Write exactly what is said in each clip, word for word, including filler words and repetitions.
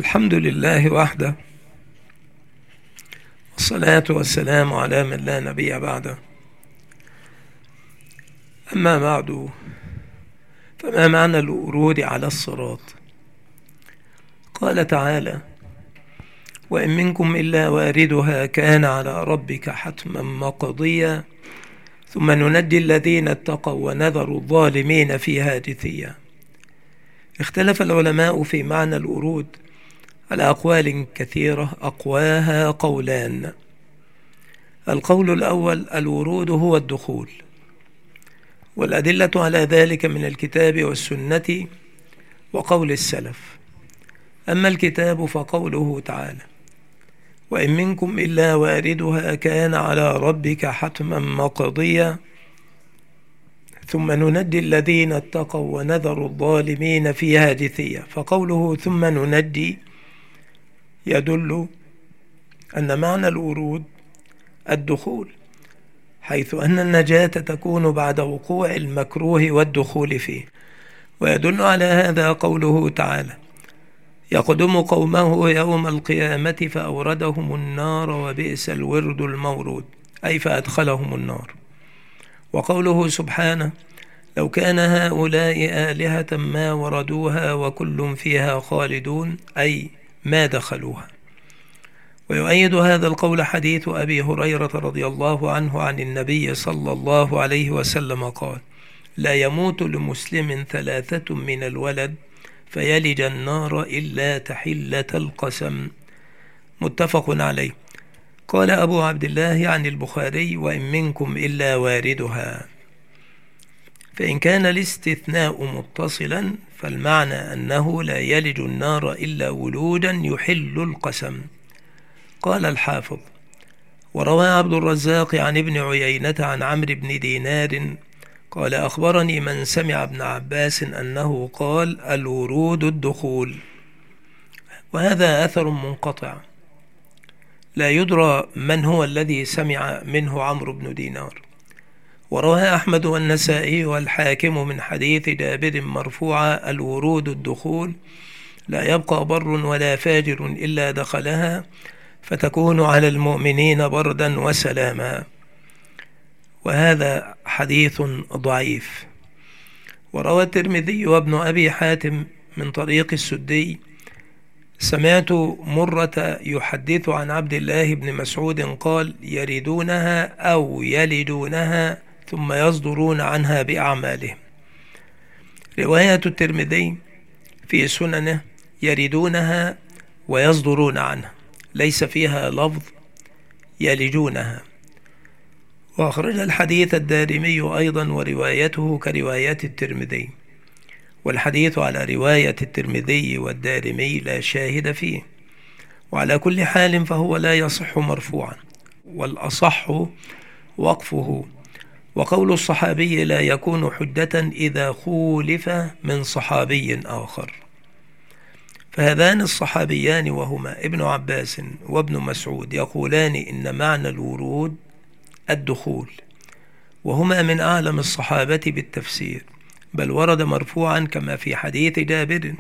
الحمد لله وحده، والصلاة والسلام على من لا نبي بعده. أما بعد، فما معنى الورود على الصراط؟ قال تعالى: وإن منكم إلا واردها كان على ربك حتما مقضيا ثم ننجي الذين اتقوا ونذر الظالمين فيها جثيا. اختلف العلماء في معنى الورود على أقوال كثيرة، أقواها قولان. القول الأول: الورود هو الدخول، والأدلة على ذلك من الكتاب والسنة وقول السلف. أما الكتاب فقوله تعالى: وإن منكم إلا واردها كان على ربك حتما مقضيا ثم ننجي الذين اتقوا ونذر الظالمين فيها جثيا. فقوله ثم ننجي يدل أن معنى الورود الدخول، حيث أن النجاة تكون بعد وقوع المكروه والدخول فيه. ويدل على هذا قوله تعالى: يقدم قومه يوم القيامة فأوردهم النار وبئس الورد المورود، أي فأدخلهم النار. وقوله سبحانه: لو كان هؤلاء آلهة ما وردوها وكل فيها خالدون، أي ما دخلوها. ويؤيد هذا القول حديث أبي هريرة رضي الله عنه عن النبي صلى الله عليه وسلم قال: لا يموت لمسلم ثلاثة من الولد فيلج النار إلا تحلة القسم، متفق عليه. قال أبو عبد الله عن البخاري: وإن منكم إلا واردها. فإن كان الاستثناء متصلا فالمعنى أنه لا يلج النار إلا ولوجا يحل القسم. قال الحافظ: وروى عبد الرزاق عن ابن عيينة عن عمرو بن دينار قال: أخبرني من سمع ابن عباس أنه قال: الورود الدخول. وهذا أثر منقطع، لا يدرى من هو الذي سمع منه عمرو بن دينار. وروى أحمد والنسائي والحاكم من حديث جابر مرفوعا: الورود الدخول، لا يبقى بر ولا فاجر إلا دخلها فتكون على المؤمنين بردا وسلاما. وهذا حديث ضعيف. وروى الترمذي وابن أبي حاتم من طريق السدي: سمعت مرة يحدث عن عبد الله بن مسعود قال: يردونها أو يلدونها ثم يصدرون عنها بأعمالهم. رواية الترمذي في سننه: يردونها ويصدرون عنها، ليس فيها لفظ يلجونها. وأخرج الحديث الدارمي أيضا، وروايته كرواية الترمذي، والحديث على رواية الترمذي والدارمي لا شاهد فيه. وعلى كل حال فهو لا يصح مرفوعا، والأصح وقفه. وقول الصحابي لا يكون حجة إذا خولف من صحابي آخر. فهذان الصحابيان وهما ابن عباس وابن مسعود يقولان إن معنى الورود الدخول، وهما من أعلم الصحابة بالتفسير، بل ورد مرفوعا كما في حديث جابر.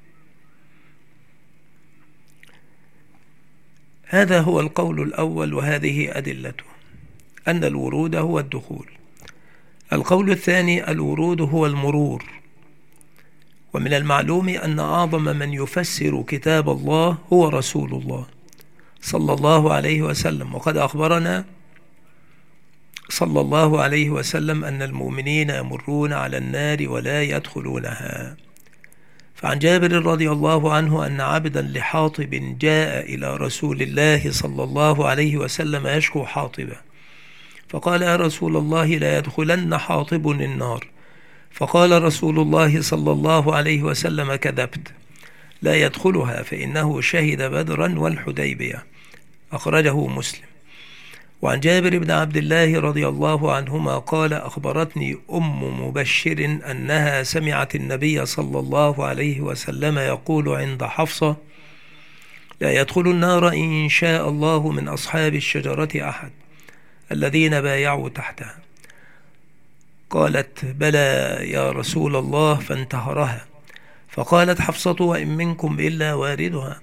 هذا هو القول الأول، وهذه أدلته أن الورود هو الدخول. القول الثاني: الورود هو المرور. ومن المعلوم أن أعظم من يفسر كتاب الله هو رسول الله صلى الله عليه وسلم. وقد أخبرنا صلى الله عليه وسلم أن المؤمنين يمرون على النار ولا يدخلونها. فعن جابر رضي الله عنه أن عبدا لحاطب جاء إلى رسول الله صلى الله عليه وسلم يشكو حاطبا، فقال: يا رسول الله، لا يدخلن حاطب النار. فقال رسول الله صلى الله عليه وسلم: كذبت، لا يدخلها فإنه شهد بدرا والحديبية. أخرجه مسلم. وعن جابر بن عبد الله رضي الله عنهما قال: أخبرتني أم مبشر أنها سمعت النبي صلى الله عليه وسلم يقول عند حفصة: لا يدخل النار إن شاء الله من أصحاب الشجرة أحد الذين بايعوا تحتها. قالت: بلى يا رسول الله، فانتهرها. فقالت حفصة: وإن منكم إلا واردها.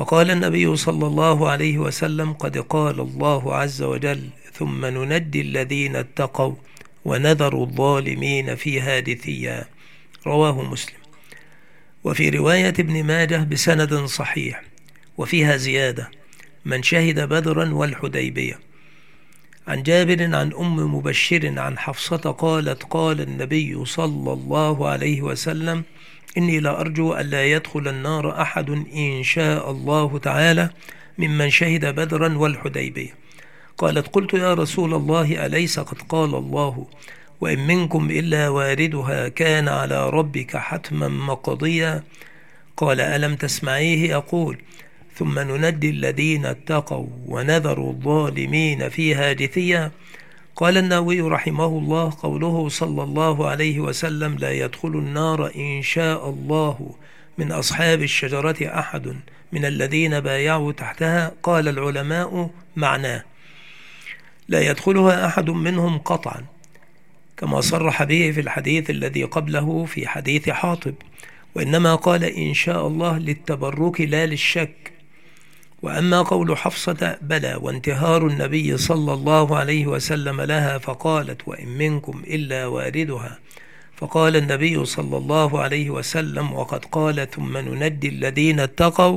فقال النبي صلى الله عليه وسلم: قد قال الله عز وجل: ثم ننجي الذين اتقوا ونذر الظالمين فيها جثيا. رواه مسلم. وفي رواية ابن ماجه بسند صحيح وفيها زيادة: من شهد بدرا والحديبية. عن جابر عن أم مبشر عن حفصة قالت: قال النبي صلى الله عليه وسلم: إني لأرجو أن لا يدخل النار أحد إن شاء الله تعالى ممن شهد بدرا والحديبية. قالت: قلت يا رسول الله، أليس قد قال الله: وإن منكم إلا واردها كان على ربك حتما مقضيا؟ قال: ألم تسمعيه يقول: ثم ننجي الذين اتقوا ونذر الظالمين فيها جثيا؟ قال النووي رحمه الله: قوله صلى الله عليه وسلم: لا يدخل النار إن شاء الله من أصحاب الشجرة أحد من الذين بايعوا تحتها. قال العلماء: معناه لا يدخلها أحد منهم قطعا، كما صرح به في الحديث الذي قبله في حديث حاطب، وإنما قال إن شاء الله للتبرك لا للشك. وأما قول حفصة: بلى، وانتهار النبي صلى الله عليه وسلم لها فقالت: وإن منكم إلا واردها، فقال النبي صلى الله عليه وسلم: وقد قال: ثم ننجي الذين اتقوا،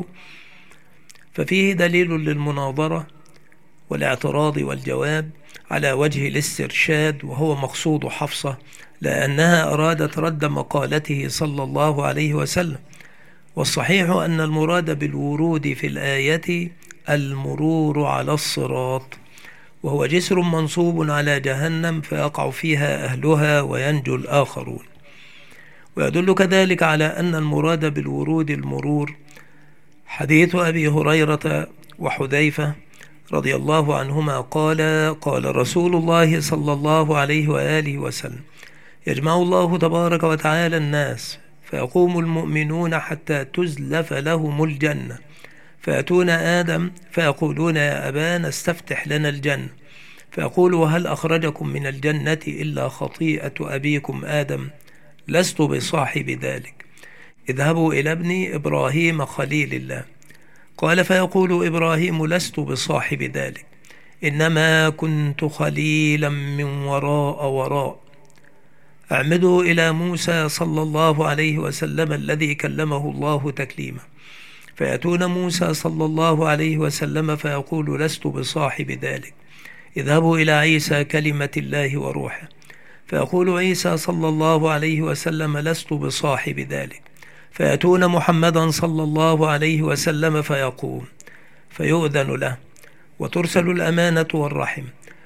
ففيه دليل للمناظرة والاعتراض والجواب على وجه الاسترشاد، وهو مقصود حفصة، لأنها أرادت رد مقالته صلى الله عليه وسلم. والصحيح أن المراد بالورود في الآية المرور على الصراط، وهو جسر منصوب على جهنم فيقع فيها أهلها وينجو الآخرون. ويدل كذلك على أن المراد بالورود المرور حديث أبي هريرة وحذيفة رضي الله عنهما قال: قال رسول الله صلى الله عليه وآله وسلم: يجمع الله تبارك وتعالى الناس فيقوم المؤمنون حتى تزلف لهم الجنة، فيأتون آدم فيقولون: يا أبانا استفتح لنا الجنة، فيقول: وهل أخرجكم من الجنة إلا خطيئة أبيكم آدم؟ لست بصاحب ذلك، اذهبوا إلى ابن إبراهيم خليل الله. قال: فيقول إبراهيم: لست بصاحب ذلك، إنما كنت خليلا من وراء وراء. أعمدوا إلى موسى صلى الله عليه وسلم الذي كلمه الله تكليما، فيأتون موسى صلى الله عليه وسلم فيقول: لست بصاحب ذلك، اذهبوا إلى عيسى كلمة الله وروحه، فيقول عيسى صلى الله عليه وسلم: لست بصاحب ذلك، فيأتون محمدا صلى الله عليه وسلم فيقوم، فيؤذن له، وترسل الأمانة والرحم،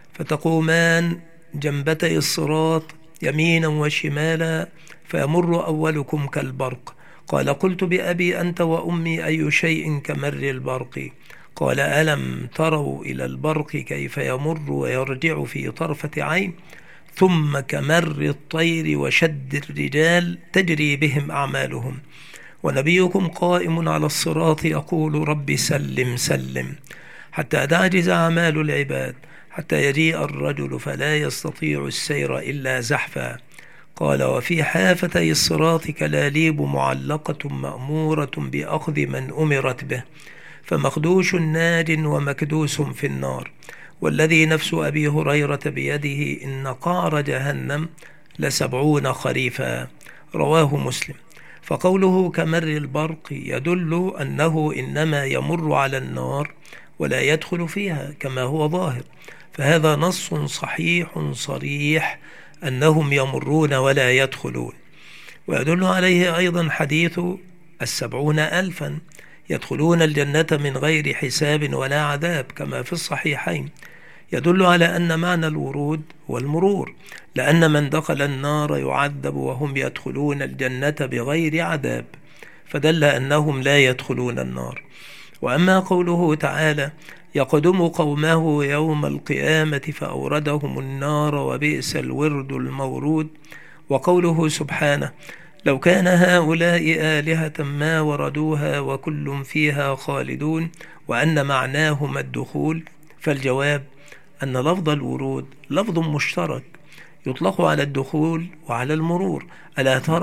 فتقومان جنبتي الصراط يمينا وشمالا، فيمر أولكم كالبرق. قال: قلت بأبي أنت وأمي أي شيء كمر البرق؟ قال: ألم تروا إلى البرق كيف يمر ويرجع في طرفة عين؟ ثم كمر الطير وشد الرجال تجري بهم أعمالهم، ونبيكم قائم على الصراط يقول: رب سلم سلم، حتى تعجز أعمال العباد، حتى يجيء الرجل فلا يستطيع السير إلا زحفا. قال: وفي حافتي الصراط كلاليب معلقة مأمورة بأخذ من أمرت به، فمخدوش ناج ومكدوس في النار، والذي نفس أبي هريرة بيده إن قعر جهنم لسبعون خريفا. رواه مسلم. فقوله كمر البرق يدل أنه إنما يمر على النار ولا يدخل فيها كما هو ظاهر، فهذا نص صحيح صريح أنهم يمرون ولا يدخلون. ويدل عليه أيضا حديث السبعون ألفا يدخلون الجنة من غير حساب ولا عذاب كما في الصحيحين، يدل على أن معنى الورود هو المرور، لأن من دخل النار يعذب وهم يدخلون الجنة بغير عذاب، فدل أنهم لا يدخلون النار. وأما قوله تعالى: يقدم قومه يوم القيامة فأوردهم النار وبئس الورد المورود، وقوله سبحانه: لو كان هؤلاء آلهة ما وردوها وكل فيها خالدون، وأن معناهما الدخول، فالجواب أن لفظ الورود لفظ مشترك يطلق على الدخول وعلى المرور. ألا ترى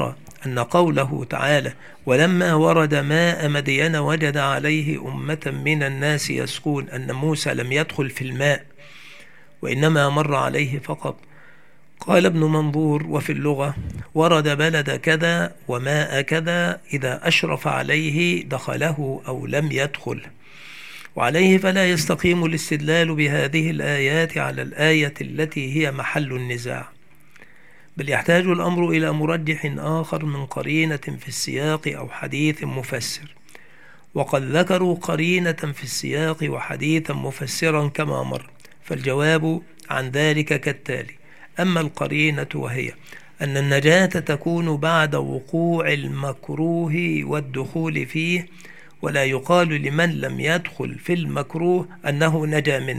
أن قوله تعالى ولما ورد ماء مدين وجد عليه أمة من الناس يسقون أن موسى لم يدخل في الماء وإنما مر عليه فقط. قال ابن منظور وفي اللغة ورد بلد كذا وماء كذا إذا أشرف عليه دخله أو لم يدخل، وعليه فلا يستقيم الاستدلال بهذه الآيات على الآية التي هي محل النزاع، بل يحتاج الأمر إلى مرجح آخر من قرينة في السياق أو حديث مفسر، وقد ذكروا قرينة في السياق وحديثا مفسرا كما مر، فالجواب عن ذلك كالتالي: أما القرينة وهي أن النجاة تكون بعد وقوع المكروه والدخول فيه، ولا يقال لمن لم يدخل في المكروه أنه نجا منه.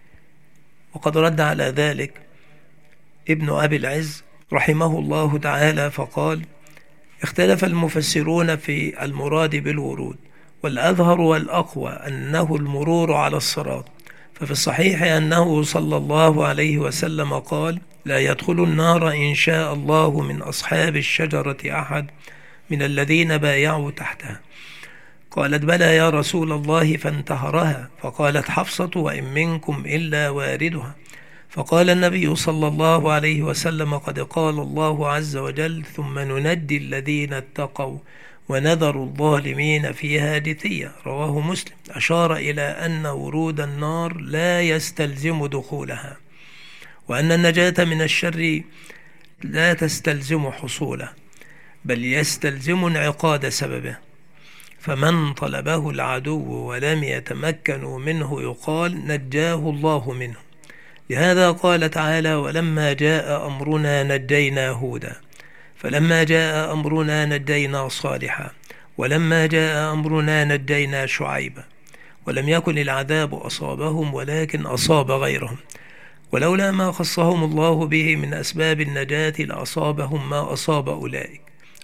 وقد رد على ذلك ابن أبي العز رحمه الله تعالى فقال: اختلف المفسرون في المراد بالورود، والأظهر والأقوى أنه المرور على الصراط، ففي الصحيح أنه صلى الله عليه وسلم قال: لا يدخل النار إن شاء الله من أصحاب الشجرة أحد من الذين بايعوا تحتها. قالت: بلى يا رسول الله، فانتهرها. فقالت حفصة: وإن منكم إلا واردها. فقال النبي صلى الله عليه وسلم: قد قال الله عز وجل: ثم ننجي الذين اتقوا ونذر الظالمين فيها جثيا. رواه مسلم. أشار إلى أن ورود النار لا يستلزم دخولها، وأن النجاة من الشر لا تستلزم حصوله، بل يستلزم انعقاد سببه، فمن طلبه العدو ولم يتمكنوا منه يقال نجاه الله منه. لهذا قال تعالى: ولما جاء أمرنا نجينا هودا، فلما جاء أمرنا نجينا صالحا، ولما جاء أمرنا نجينا شعيبا. ولم يكن العذاب أصابهم ولكن أصاب غيرهم، ولولا ما خصهم الله به من أسباب النجاة لأصابهم ما أصاب أولئك.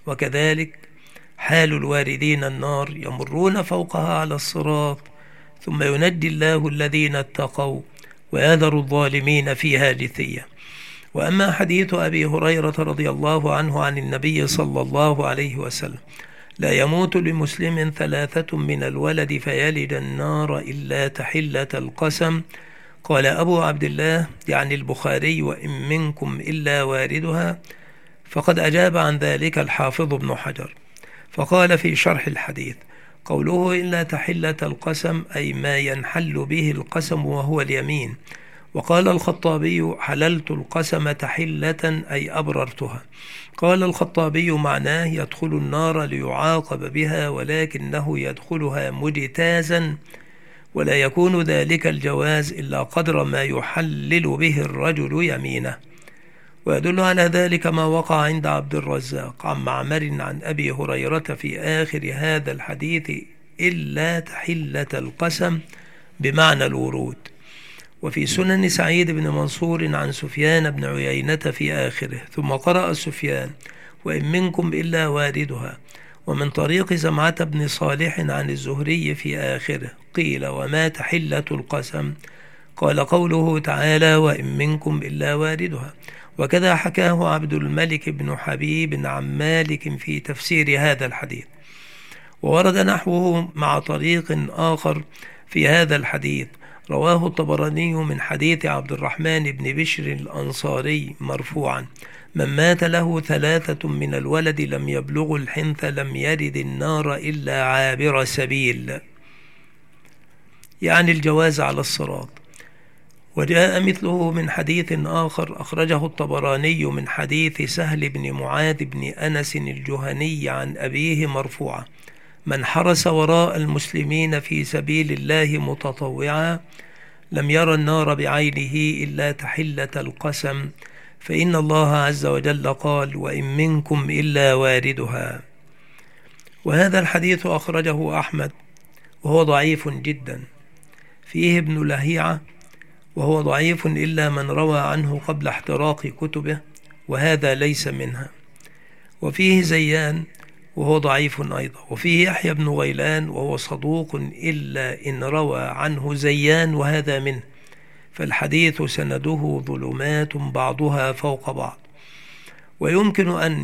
وكذلك حال الواردين النار، يمرون فوقها على الصراط، ثم ينجي الله الذين اتقوا ويذر الظالمين فيها جثيا. وأما حديث أبي هريرة رضي الله عنه عن النبي صلى الله عليه وسلم: لا يموت لمسلم ثلاثة من الولد فيلج النار إلا تحلة القسم. قال أبو عبد الله يعني البخاري: وإن منكم إلا واردها. فقد أجاب عن ذلك الحافظ ابن حجر فقال في شرح الحديث: قوله إلا تحلة القسم أي ما ينحل به القسم وهو اليمين. وقال الخطابي: حللت القسم تحلة أي أبررتها. قال الخطابي: معناه يدخل النار ليعاقب بها، ولكنه يدخلها مجتازا، ولا يكون ذلك الجواز إلا قدر ما يحلل به الرجل يمينه. ويدل على ذلك ما وقع عند عبد الرزاق عن معمر عن أبي هريرة في آخر هذا الحديث: إلا تحلة القسم بمعنى الورود. وفي سنن سعيد بن منصور عن سفيان بن عيينة في آخره. ثم قرأ سفيان: وإن منكم إلا واردها. ومن طريق زمعة بن صالح عن الزهري في آخره قيل: وما تحلة القسم؟ قال: قوله تعالى: وإن منكم إلا واردها. وكذا حكاه عبد الملك بن حبيب عن مالك في تفسير هذا الحديث. وورد نحوه مع طريق آخر في هذا الحديث، رواه الطبراني من حديث عبد الرحمن بن بشر الأنصاري مرفوعا: من مات له ثلاثة من الولد لم يبلغ الحنث لم يرد النار إلا عابر سبيل، يعني الجواز على الصراط. وجاء مثله من حديث آخر أخرجه الطبراني من حديث سهل بن معاذ بن أنس الجهني عن أبيه مرفوعا: من حرس وراء المسلمين في سبيل الله متطوعا لم يرى النار بعينه إلا تحلة القسم، فإن الله عز وجل قال: وإن منكم إلا واردها. وهذا الحديث أخرجه أحمد وهو ضعيف جدا، فيه ابن لهيعة وهو ضعيف إلا من روى عنه قبل احتراق كتبه، وهذا ليس منها. وفيه زيان وهو ضعيف أيضا، وفيه يحيى بن غيلان وهو صدوق إلا إن روى عنه زيان وهذا منه، فالحديث سنده ظلمات بعضها فوق بعض. ويمكن أن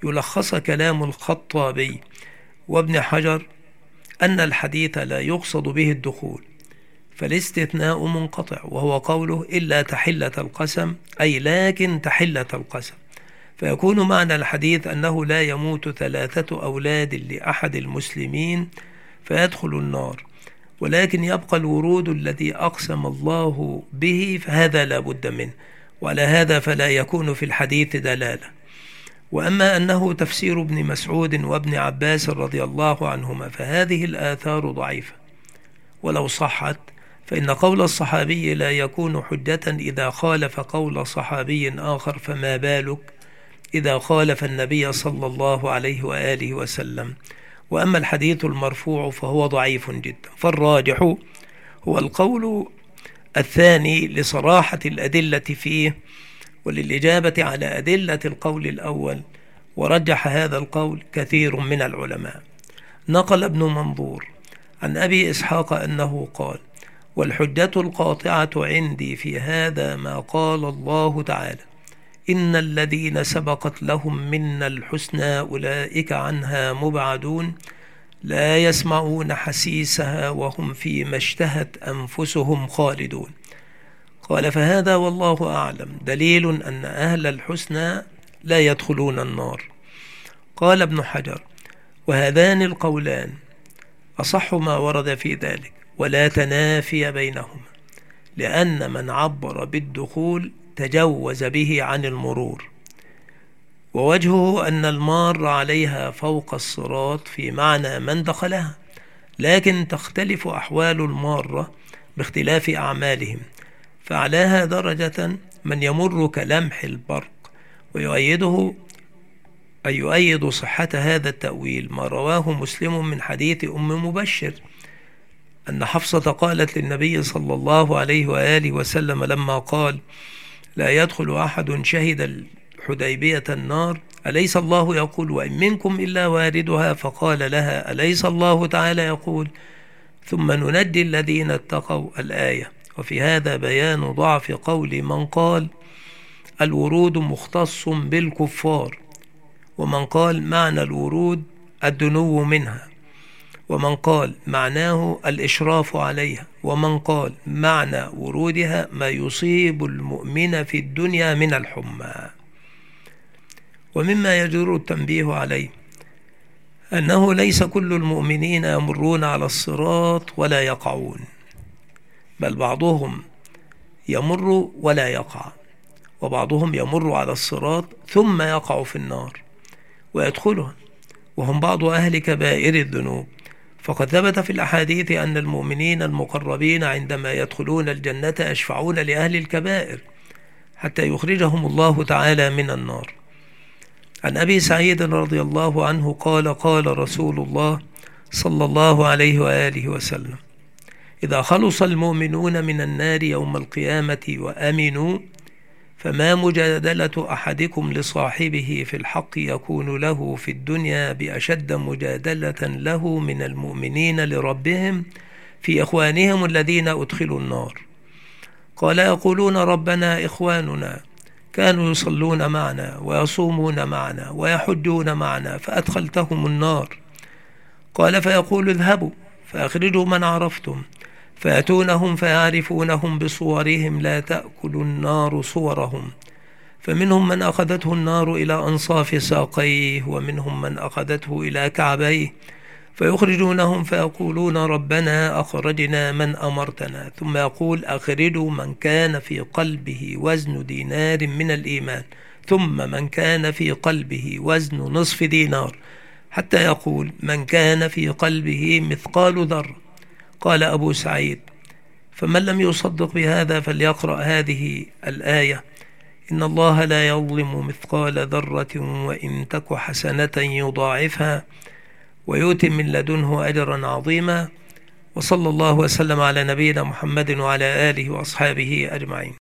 يلخص كلام الخطابي وابن حجر أن الحديث لا يقصد به الدخول، فالاستثناء منقطع، وهو قوله إلا تحلة القسم، أي لكن تحلة القسم، فيكون معنى الحديث أنه لا يموت ثلاثة أولاد لأحد المسلمين فيدخل النار، ولكن يبقى الورود الذي أقسم الله به، فهذا لا بد منه، وعلى هذا فلا يكون في الحديث دلالة. وأما أنه تفسير ابن مسعود وابن عباس رضي الله عنهما فهذه الآثار ضعيفة، ولو صحت فإن قول الصحابي لا يكون حجة إذا خالف قول صحابي آخر، فما بالك إذا خالف النبي صلى الله عليه وآله وسلم. وأما الحديث المرفوع فهو ضعيف جدا، فالراجح هو القول الثاني لصراحة الأدلة فيه وللإجابة على أدلة القول الأول، ورجح هذا القول كثير من العلماء. نقل ابن منظور عن أبي إسحاق أنه قال: والحجة القاطعة عندي في هذا ما قال الله تعالى: إن الذين سبقت لهم منا الحسنى أولئك عنها مبعدون لا يسمعون حسيسها وهم فيما اشتهت أنفسهم خالدون. قال: فهذا والله أعلم دليل أن أهل الحسنى لا يدخلون النار. قال ابن حجر: وهذان القولان أصح ما ورد في ذلك، ولا تنافي بينهما، لأن من عبر بالدخول تجوز به عن المرور، ووجهه أن المار عليها فوق الصراط في معنى من دخلها، لكن تختلف أحوال المارة باختلاف أعمالهم، فعلاها درجة من يمر كلمح البرق. ويؤيده أي يؤيد صحة هذا التأويل ما رواه مسلم من حديث أم مبشر أن حفصة قالت للنبي صلى الله عليه وآله وسلم لما قال: لا يدخل أحد شهد الحديبية النار، أليس الله يقول: وإن منكم إلا واردها؟ فقال لها: أليس الله تعالى يقول: ثم ننجي الذين اتقوا؟ الآية. وفي هذا بيان ضعف قول من قال الورود مختص بالكفار، ومن قال معنى الورود الدنو منها، ومن قال معناه الإشراف عليها، ومن قال معنى ورودها ما يصيب المؤمن في الدنيا من الحمى. ومما يجر التنبيه عليه أنه ليس كل المؤمنين يمرون على الصراط ولا يقعون، بل بعضهم يمر ولا يقع، وبعضهم يمر على الصراط ثم يقع في النار ويدخلها، وهم بعض أهل كبائر الذنوب. فقد ثبت في الأحاديث أن المؤمنين المقربين عندما يدخلون الجنة يشفعون لأهل الكبائر حتى يخرجهم الله تعالى من النار. عن أبي سعيد رضي الله عنه قال: قال رسول الله صلى الله عليه وآله وسلم: إذا خلص المؤمنون من النار يوم القيامة وأمنوا، فما مجادلة أحدكم لصاحبه في الحق يكون له في الدنيا بأشد مجادلة له من المؤمنين لربهم في إخوانهم الذين أدخلوا النار. قال: يقولون ربنا إخواننا كانوا يصلون معنا ويصومون معنا ويحجون معنا فأدخلتهم النار. قال: فيقول: اذهبوا فأخرجوا من عرفتم، فيأتونهم فيعرفونهم بصورهم لا تأكل النار صورهم، فمنهم من أخذته النار إلى أنصاف ساقيه، ومنهم من أخذته إلى كعبيه، فيخرجونهم فيقولون ربنا أخرجنا من أمرتنا، ثم يقول: أخرجوا من كان في قلبه وزن دينار من الإيمان، ثم من كان في قلبه وزن نصف دينار، حتى يقول: من كان في قلبه مثقال ذرة. قال أبو سعيد: فمن لم يصدق بهذا فليقرأ هذه الآية: إن الله لا يظلم مثقال ذرة وإن تك حسنة يضاعفها ويؤتي من لدنه أجرا عظيما. وصلى الله وسلم على نبينا محمد وعلى آله وأصحابه أجمعين.